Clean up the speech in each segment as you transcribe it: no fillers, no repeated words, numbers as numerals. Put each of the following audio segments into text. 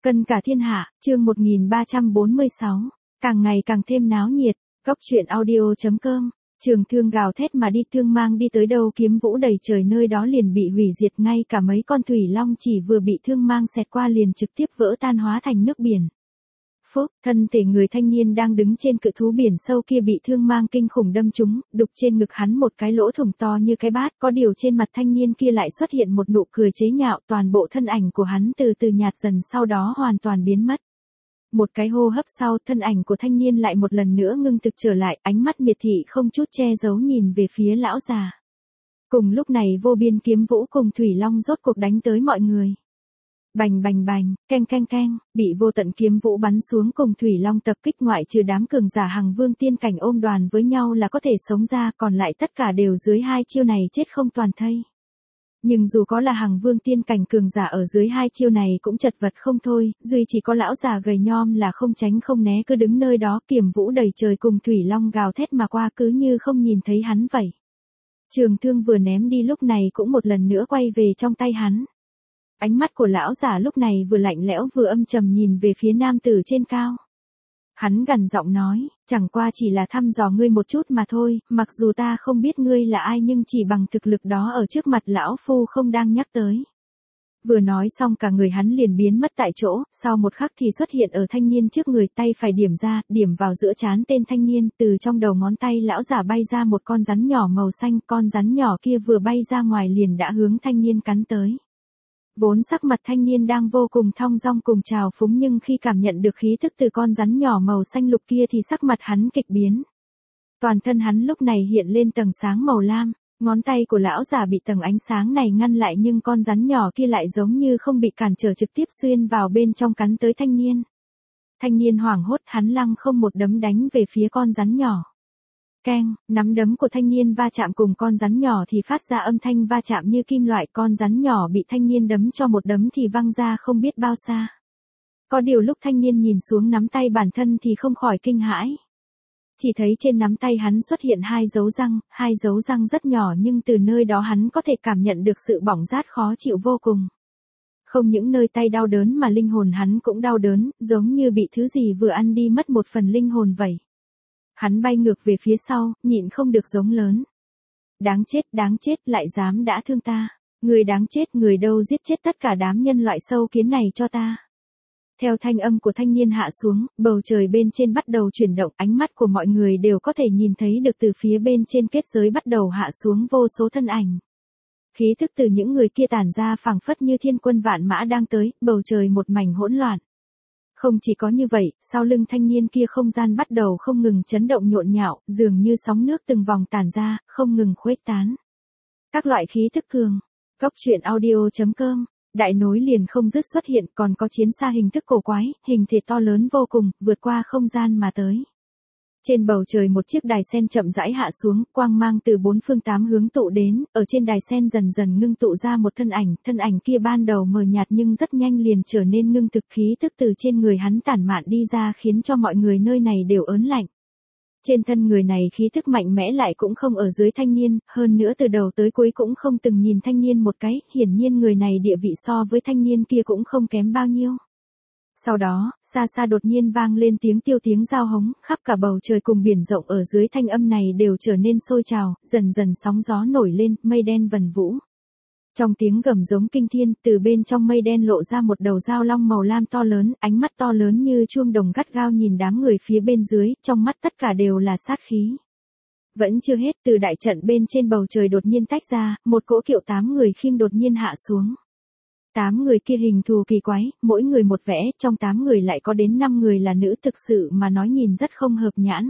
Cân cả thiên hạ, chương 1346, càng ngày càng thêm náo nhiệt, góc truyện audio.com, trường thương gào thét mà đi thương mang đi tới đâu kiếm vũ đầy trời nơi đó liền bị hủy diệt ngay cả mấy con thủy long chỉ vừa bị thương mang xẹt qua liền trực tiếp vỡ tan hóa thành nước biển. Phúc, thân thể người thanh niên đang đứng trên cự thú biển sâu kia bị thương mang kinh khủng đâm trúng, đục trên ngực hắn một cái lỗ thủng to như cái bát, có điều trên mặt thanh niên kia lại xuất hiện một nụ cười chế nhạo, toàn bộ thân ảnh của hắn từ từ nhạt dần sau đó hoàn toàn biến mất. Một cái hô hấp sau, thân ảnh của thanh niên lại một lần nữa ngưng thực trở lại, ánh mắt miệt thị không chút che giấu nhìn về phía lão già. Cùng lúc này vô biên kiếm vũ cùng thủy long rốt cuộc đánh tới mọi người. Bành bành bành, keng keng keng, bị vô tận kiếm vũ bắn xuống cùng thủy long tập kích ngoại trừ đám cường giả Hằng Vương tiên cảnh ôm đoàn với nhau là có thể sống ra, còn lại tất cả đều dưới hai chiêu này chết không toàn thây. Nhưng dù có là Hằng Vương tiên cảnh cường giả ở dưới hai chiêu này cũng chật vật không thôi, duy chỉ có lão già gầy nhom là không tránh không né cứ đứng nơi đó, kiếm vũ đầy trời cùng thủy long gào thét mà qua cứ như không nhìn thấy hắn vậy. Trường thương vừa ném đi lúc này cũng một lần nữa quay về trong tay hắn. Ánh mắt của lão giả lúc này vừa lạnh lẽo vừa âm trầm nhìn về phía nam tử trên cao. Hắn gằn giọng nói, chẳng qua chỉ là thăm dò ngươi một chút mà thôi, mặc dù ta không biết ngươi là ai nhưng chỉ bằng thực lực đó ở trước mặt lão phu không đang nhắc tới. Vừa nói xong cả người hắn liền biến mất tại chỗ, sau một khắc thì xuất hiện ở thanh niên trước người, tay phải điểm ra, điểm vào giữa trán tên thanh niên, từ trong đầu ngón tay lão giả bay ra một con rắn nhỏ màu xanh, con rắn nhỏ kia vừa bay ra ngoài liền đã hướng thanh niên cắn tới. Vốn sắc mặt thanh niên đang vô cùng thong dong cùng trào phúng nhưng khi cảm nhận được khí thức từ con rắn nhỏ màu xanh lục kia thì sắc mặt hắn kịch biến. Toàn thân hắn lúc này hiện lên tầng sáng màu lam, ngón tay của lão già bị tầng ánh sáng này ngăn lại nhưng con rắn nhỏ kia lại giống như không bị cản trở trực tiếp xuyên vào bên trong cắn tới thanh niên. Thanh niên hoảng hốt hắn lăng không một đấm đánh về phía con rắn nhỏ. Keng, nắm đấm của thanh niên va chạm cùng con rắn nhỏ thì phát ra âm thanh va chạm như kim loại, con rắn nhỏ bị thanh niên đấm cho một đấm thì văng ra không biết bao xa. Có điều lúc thanh niên nhìn xuống nắm tay bản thân thì không khỏi kinh hãi. Chỉ thấy trên nắm tay hắn xuất hiện hai dấu răng rất nhỏ nhưng từ nơi đó hắn có thể cảm nhận được sự bỏng rát khó chịu vô cùng. Không những nơi tay đau đớn mà linh hồn hắn cũng đau đớn, giống như bị thứ gì vừa ăn đi mất một phần linh hồn vậy. Hắn bay ngược về phía sau, nhịn không được giống lớn. Đáng chết, lại dám đã thương ta. Người đáng chết, người đâu giết chết tất cả đám nhân loại sâu kiến này cho ta. Theo thanh âm của thanh niên hạ xuống, bầu trời bên trên bắt đầu chuyển động, ánh mắt của mọi người đều có thể nhìn thấy được từ phía bên trên kết giới bắt đầu hạ xuống vô số thân ảnh. Khí thức từ những người kia tản ra phảng phất như thiên quân vạn mã đang tới, bầu trời một mảnh hỗn loạn. Không chỉ có như vậy, sau lưng thanh niên kia không gian bắt đầu không ngừng chấn động nhộn nhạo, dường như sóng nước từng vòng tản ra, không ngừng khuếch tán. Các loại khí thức cường. Góc truyện audio.com, đại nối liền không dứt xuất hiện, còn có chiến xa hình thức cổ quái, hình thể to lớn vô cùng, vượt qua không gian mà tới. Trên bầu trời một chiếc đài sen chậm rãi hạ xuống, quang mang từ bốn phương tám hướng tụ đến, ở trên đài sen dần dần ngưng tụ ra một thân ảnh kia ban đầu mờ nhạt nhưng rất nhanh liền trở nên ngưng thực, khí tức từ trên người hắn tản mạn đi ra khiến cho mọi người nơi này đều ớn lạnh. Trên thân người này khí tức mạnh mẽ lại cũng không ở dưới thanh niên, hơn nữa từ đầu tới cuối cũng không từng nhìn thanh niên một cái, hiển nhiên người này địa vị so với thanh niên kia cũng không kém bao nhiêu. Sau đó, xa xa đột nhiên vang lên tiếng giao hống, khắp cả bầu trời cùng biển rộng ở dưới thanh âm này đều trở nên sôi trào, dần dần sóng gió nổi lên, mây đen vần vũ. Trong tiếng gầm giống kinh thiên, từ bên trong mây đen lộ ra một đầu dao long màu lam to lớn, ánh mắt to lớn như chuông đồng gắt gao nhìn đám người phía bên dưới, trong mắt tất cả đều là sát khí. Vẫn chưa hết, từ đại trận bên trên bầu trời đột nhiên tách ra, một cỗ kiệu 8 người khiêng đột nhiên hạ xuống. 8 người kia hình thù kỳ quái, mỗi người một vẻ, trong 8 người lại có đến 5 người là nữ, thực sự mà nói nhìn rất không hợp nhãn.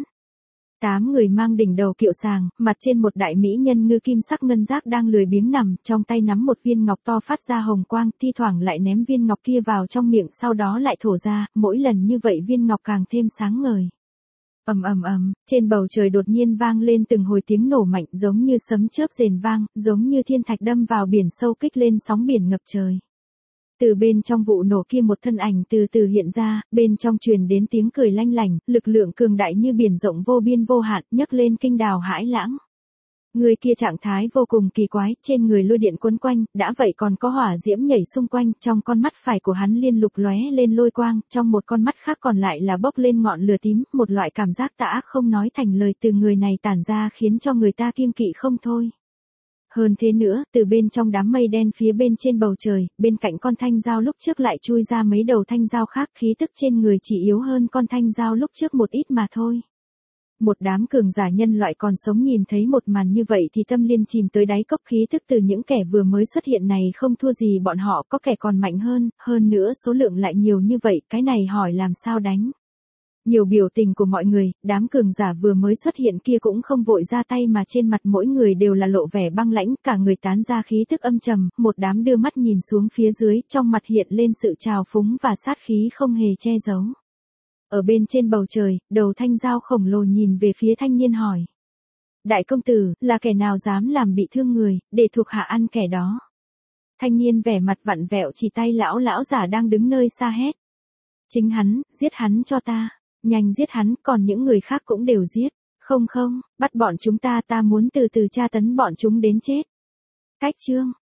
8 người mang đỉnh đầu kiệu sàng, mặt trên một đại mỹ nhân ngư kim sắc ngân giác đang lười biếng nằm, trong tay nắm một viên ngọc to phát ra hồng quang, thi thoảng lại ném viên ngọc kia vào trong miệng sau đó lại thổ ra, mỗi lần như vậy viên ngọc càng thêm sáng ngời. Ầm ầm ầm, trên bầu trời đột nhiên vang lên từng hồi tiếng nổ mạnh giống như sấm chớp rền vang, giống như thiên thạch đâm vào biển sâu kích lên sóng biển ngập trời. Từ bên trong vụ nổ kia một thân ảnh từ từ hiện ra, bên trong truyền đến tiếng cười lanh lảnh, lực lượng cường đại như biển rộng vô biên vô hạn, nhấc lên kinh đào hãi lãng. Người kia trạng thái vô cùng kỳ quái, trên người lôi điện quấn quanh, đã vậy còn có hỏa diễm nhảy xung quanh, trong con mắt phải của hắn liên lục lóe lên lôi quang, trong một con mắt khác còn lại là bốc lên ngọn lửa tím, một loại cảm giác tà ác không nói thành lời từ người này tản ra khiến cho người ta kiêng kỵ không thôi. Hơn thế nữa, từ bên trong đám mây đen phía bên trên bầu trời, bên cạnh con thanh dao lúc trước lại chui ra mấy đầu thanh dao khác, khí tức trên người chỉ yếu hơn con thanh dao lúc trước một ít mà thôi. Một đám cường giả nhân loại còn sống nhìn thấy một màn như vậy thì tâm liên chìm tới đáy cốc, khí thức từ những kẻ vừa mới xuất hiện này không thua gì bọn họ, có kẻ còn mạnh hơn nữa số lượng lại nhiều như vậy, cái này hỏi làm sao đánh. Nhiều biểu tình của mọi người, đám cường giả vừa mới xuất hiện kia cũng không vội ra tay mà trên mặt mỗi người đều là lộ vẻ băng lãnh, cả người tán ra khí thức âm trầm, một đám đưa mắt nhìn xuống phía dưới, trong mặt hiện lên sự trào phúng và sát khí không hề che giấu. Ở bên trên bầu trời, đầu thanh dao khổng lồ nhìn về phía thanh niên hỏi. Đại công tử, là kẻ nào dám làm bị thương người, để thuộc hạ ăn kẻ đó. Thanh niên vẻ mặt vặn vẹo chỉ tay lão giả đang đứng nơi xa hét. Chính hắn, giết hắn cho ta, nhanh giết hắn, còn những người khác cũng đều giết. Không, bắt bọn chúng ta muốn từ từ tra tấn bọn chúng đến chết. Cách chương.